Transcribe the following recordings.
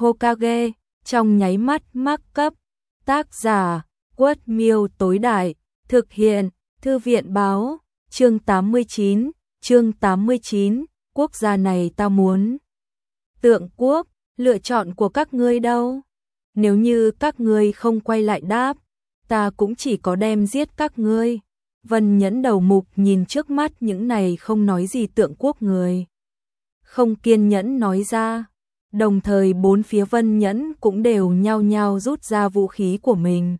Hokage, trong nháy mắt mắc cấp. Tác giả, Quất Miêu tối đại, thực hiện, Thư viện báo, chương 89, quốc gia này ta muốn. Tượng quốc, lựa chọn của các ngươi đâu? Nếu như các ngươi không quay lại đáp, ta cũng chỉ có đem giết các ngươi. Vân Nhẫn đầu mục nhìn trước mắt những này không nói gì tượng quốc người. Không kiên nhẫn nói ra, đồng thời bốn phía Vân Nhẫn cũng đều nhao nhao rút ra vũ khí của mình.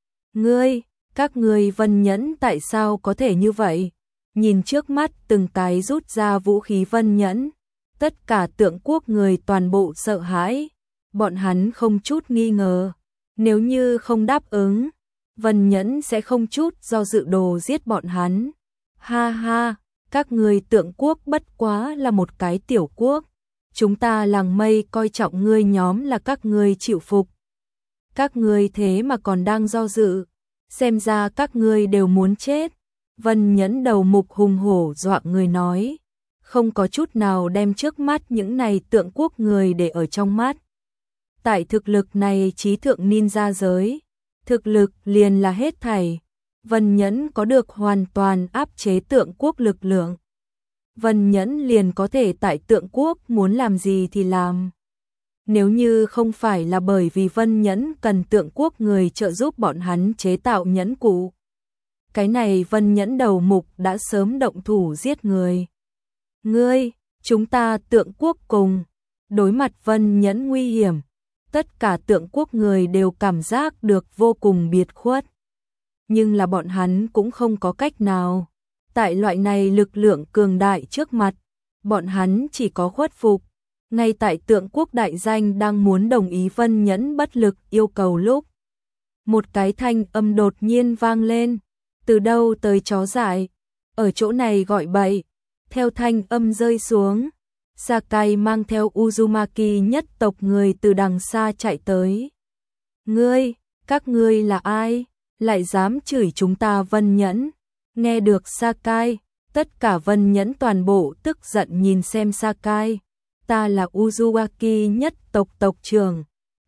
Các ngươi Vân Nhẫn tại sao có thể như vậy? Nhìn trước mắt từng cái rút ra vũ khí Vân Nhẫn, tất cả tượng quốc người toàn bộ sợ hãi, bọn hắn không chút nghi ngờ, nếu như không đáp ứng, Vân Nhẫn sẽ không chút do dự đồ giết bọn hắn. Ha ha, các ngươi tượng quốc bất quá là một cái tiểu quốc, chúng ta làng mây coi trọng ngươi nhóm là các ngươi chịu phục. Các ngươi thế mà còn đang do dự, xem ra các ngươi đều muốn chết. Vân Nhẫn đầu mục hùng hổ dọa người nói, không có chút nào đem trước mắt những này tượng quốc người để ở trong mắt. Tại thực lực này trí thượng ninja giới, thực lực liền là hết thảy. Vân Nhẫn có được hoàn toàn áp chế tượng quốc lực lượng. Vân Nhẫn liền có thể tại tượng quốc muốn làm gì thì làm. Nếu như không phải là bởi vì Vân Nhẫn cần tượng quốc người trợ giúp bọn hắn chế tạo nhẫn cụ, cái này Vân Nhẫn đầu mục đã sớm động thủ giết người. Chúng ta tượng quốc cùng. Đối mặt Vân Nhẫn nguy hiểm, tất cả tượng quốc người đều cảm giác được vô cùng biệt khuất. Nhưng là bọn hắn cũng không có cách nào. Tại loại này lực lượng cường đại trước mặt, bọn hắn chỉ có khuất phục. Ngay tại tượng quốc đại danh đang muốn đồng ý Vân Nhẫn bất lực yêu cầu lúc, một cái thanh âm đột nhiên vang lên. Từ đâu tới chó dại? Ở chỗ này gọi bậy. Theo thanh âm rơi xuống, Sakai mang theo Uzumaki nhất tộc người từ đằng xa chạy tới. Các ngươi là ai? Lại dám chửi chúng ta Vân Nhẫn? Nghe được Sakai, tất cả Vân Nhẫn toàn bộ tức giận nhìn xem Sakai. Ta là Uzumaki nhất tộc tộc trưởng.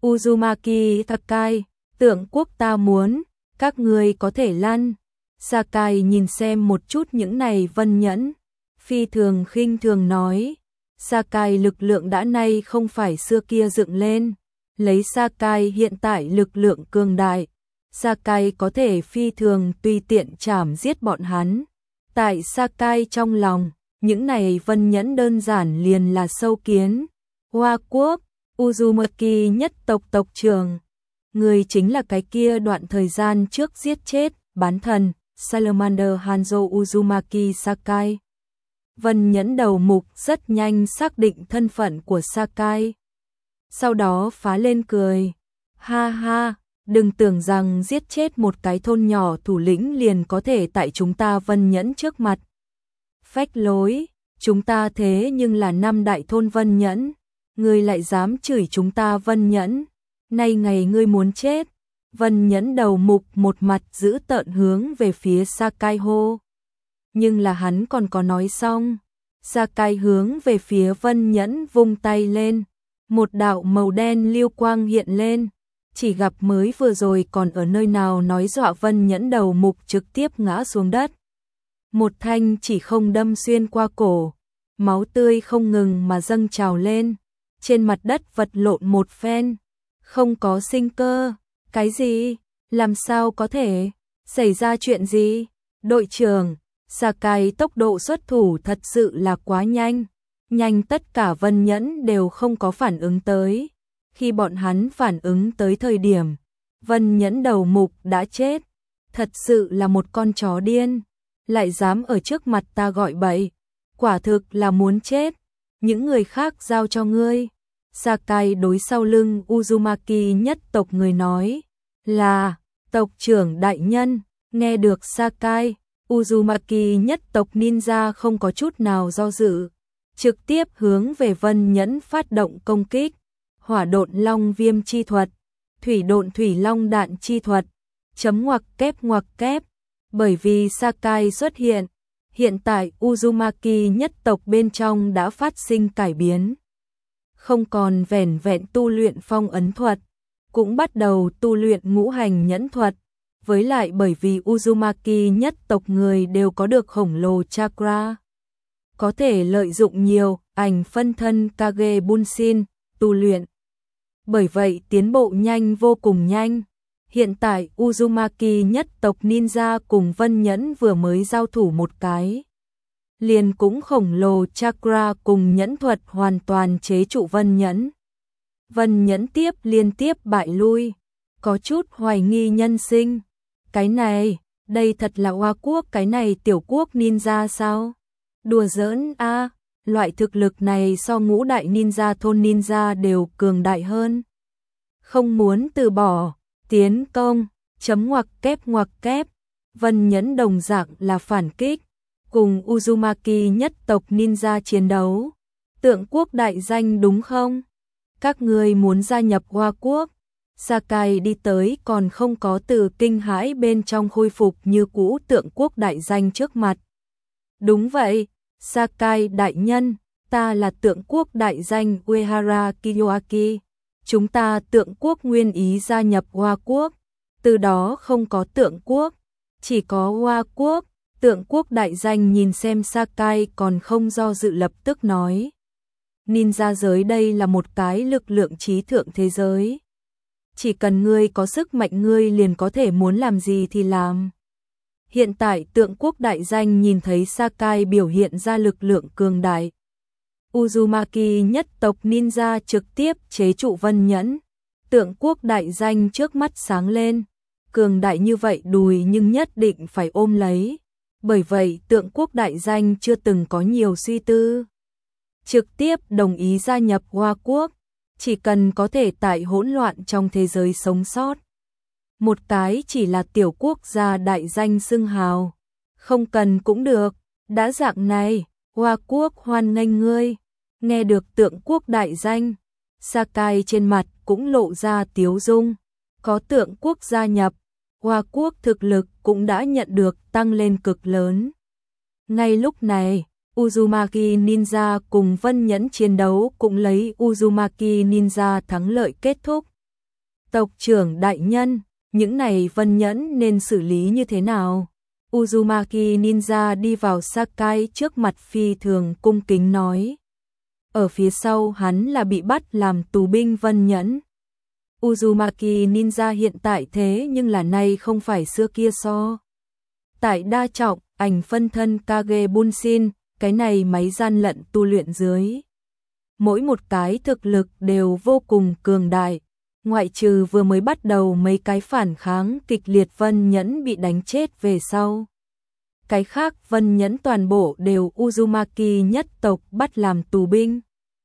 Uzumaki Sakai, tượng quốc ta muốn, các ngươi có thể lăn. Sakai nhìn xem một chút những này Vân Nhẫn, phi thường khinh thường nói. Sakai lực lượng đã nay không phải xưa kia dựng lên, lấy Sakai hiện tại lực lượng cường đại, Sakai có thể phi thường tùy tiện chảm giết bọn hắn. Tại Sakai trong lòng, những này Vân Nhẫn đơn giản liền là sâu kiến. Hoa quốc, Uzumaki nhất tộc tộc trưởng, người chính là cái kia đoạn thời gian trước giết chết bán thần Salamander Hanzo Uzumaki Sakai. Vân Nhẫn đầu mục rất nhanh xác định thân phận của Sakai. Sau đó phá lên cười. Ha ha, đừng tưởng rằng giết chết một cái thôn nhỏ thủ lĩnh liền có thể tại chúng ta Vân Nhẫn trước mặt phách lối, chúng ta thế nhưng là 5 đại thôn Vân Nhẫn, ngươi lại dám chửi chúng ta Vân Nhẫn, nay ngày ngươi muốn chết. Vân Nhẫn đầu mục một mặt giữ tợn hướng về phía Sakai hô. Nhưng là hắn còn có nói xong, Sakai hướng về phía Vân Nhẫn vung tay lên, một đạo màu đen lưu quang hiện lên, chỉ gặp mới vừa rồi còn ở nơi nào nói dọa Vân Nhẫn đầu mục trực tiếp ngã xuống đất. Một thanh chỉ không đâm xuyên qua cổ, máu tươi không ngừng mà dâng trào lên, trên mặt đất vật lộn một phen, không có sinh cơ. Cái gì? Làm sao có thể? Xảy ra chuyện gì? Đội trưởng, Sakai tốc độ xuất thủ thật sự là quá nhanh, nhanh tất cả Vân Nhẫn đều không có phản ứng tới. Khi bọn hắn phản ứng tới thời điểm, Vân Nhẫn đầu mục đã chết. Thật sự là một con chó điên, lại dám ở trước mặt ta gọi bậy, quả thực là muốn chết. Những người khác giao cho ngươi. Sakai đối sau lưng Uzumaki nhất tộc người nói, là tộc trưởng đại nhân. Nghe được Sakai, Uzumaki nhất tộc ninja không có chút nào do dự, trực tiếp hướng về Vân Nhẫn phát động công kích. Hỏa độn long viêm chi thuật, thủy độn thủy long đạn chi thuật, chấm ngoặc kép. Bởi vì Sakai xuất hiện, hiện tại Uzumaki nhất tộc bên trong đã phát sinh cải biến. không còn vẻn vẹn tu luyện phong ấn thuật, cũng bắt đầu tu luyện ngũ hành nhẫn thuật, với lại bởi vì Uzumaki nhất tộc người đều có được khổng lồ chakra, có thể lợi dụng nhiều ảnh phân thân Kage Bunshin tu luyện. Bởi vậy tiến bộ nhanh vô cùng nhanh. Hiện tại Uzumaki nhất tộc ninja cùng Vân Nhẫn vừa mới giao thủ một cái, liền cũng khổng lồ chakra cùng nhẫn thuật hoàn toàn chế trụ Vân Nhẫn. Vân Nhẫn liên tiếp bại lui, có chút hoài nghi nhân sinh. Cái này, đây thật là Hoa Quốc cái này tiểu quốc ninja sao? Đùa giỡn a, loại thực lực này so ngũ đại ninja thôn ninja đều cường đại hơn. Không muốn từ bỏ, tiến công, chấm ngoặc kép, Vân Nhẫn đồng dạng là phản kích, cùng Uzumaki nhất tộc ninja chiến đấu. Tượng quốc đại danh đúng không? Các ngươi muốn gia nhập Hoa Quốc? Sakai đi tới còn không có từ kinh hãi bên trong khôi phục như cũ tượng quốc đại danh trước mặt. Đúng vậy, Sakai đại nhân, ta là tượng quốc đại danh Uehara Kiyoaki. Chúng ta tượng quốc nguyên ý gia nhập Hoa Quốc, từ đó không có tượng quốc, chỉ có Hoa Quốc. Tượng quốc đại danh nhìn xem Sakai còn không do dự lập tức nói. Ninja giới đây là một cái lực lượng trí thượng thế giới. Chỉ cần ngươi có sức mạnh ngươi liền có thể muốn làm gì thì làm. Hiện tại tượng quốc đại danh nhìn thấy Sakai biểu hiện ra lực lượng cường đại. Uzumaki nhất tộc ninja trực tiếp chế trụ Vân Nhẫn. Tượng quốc đại danh trước mắt sáng lên. Cường đại như vậy đùi nhưng nhất định phải ôm lấy. Bởi vậy tượng quốc đại danh chưa từng có nhiều suy tư. Trực tiếp đồng ý gia nhập Hoa Quốc. Chỉ cần có thể tại hỗn loạn trong thế giới sống sót. Một cái chỉ là tiểu quốc gia đại danh xưng hào. Không cần cũng được. Đã dạng này, Hoa Quốc hoan nghênh ngươi. Nghe được tượng quốc đại danh, Sakai trên mặt cũng lộ ra tiếu dung. Có tượng quốc gia nhập, Hoa Quốc thực lực cũng đã nhận được tăng lên cực lớn. Ngay lúc này, Uzumaki Ninja cùng Vân Nhẫn chiến đấu cũng lấy Uzumaki Ninja thắng lợi kết thúc. Tộc trưởng đại nhân, những này Vân Nhẫn nên xử lý như thế nào? Uzumaki Ninja đi vào Sakai trước mặt phi thường cung kính nói. Ở phía sau hắn là bị bắt làm tù binh Vân Nhẫn. Uzumaki Ninja hiện tại thế nhưng là nay không phải xưa kia so. Tại đa trọng, ảnh phân thân Kage Bunshin, cái này máy gian lận tu luyện dưới. Mỗi một cái thực lực đều vô cùng cường đại. Ngoại trừ vừa mới bắt đầu mấy cái phản kháng kịch liệt Vân Nhẫn bị đánh chết về sau. Cái khác Vân Nhẫn toàn bộ đều Uzumaki nhất tộc bắt làm tù binh.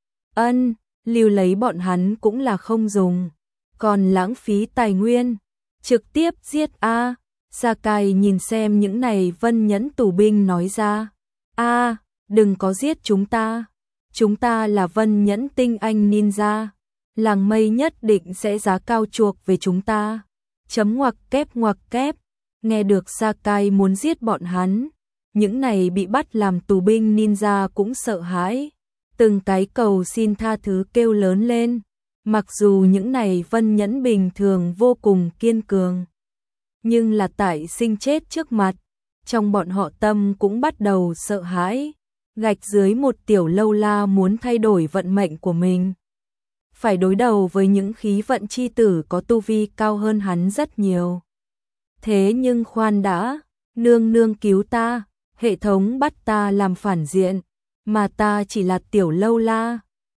Lưu lấy bọn hắn cũng là không dùng. Còn lãng phí tài nguyên. Trực tiếp giết a. Sakai nhìn xem những này Vân Nhẫn tù binh nói ra. Đừng có giết chúng ta. Chúng ta là Vân Nhẫn tinh anh ninja. Làng mây nhất định sẽ giá cao chuộc về chúng ta. Chấm ngoặc kép. Nghe được Sakai muốn giết bọn hắn. Những này bị bắt làm tù binh ninja cũng sợ hãi. Từng cái cầu xin tha thứ kêu lớn lên. Mặc dù những này Vân Nhẫn bình thường vô cùng kiên cường. Nhưng là tại sinh chết trước mặt. Trong bọn họ tâm cũng bắt đầu sợ hãi. Gạch dưới một tiểu lâu la muốn thay đổi vận mệnh của mình. Phải đối đầu với những khí vận chi tử có tu vi cao hơn hắn rất nhiều. Thế nhưng khoan đã, nương cứu ta, hệ thống bắt ta làm phản diện, mà ta chỉ là tiểu lâu la,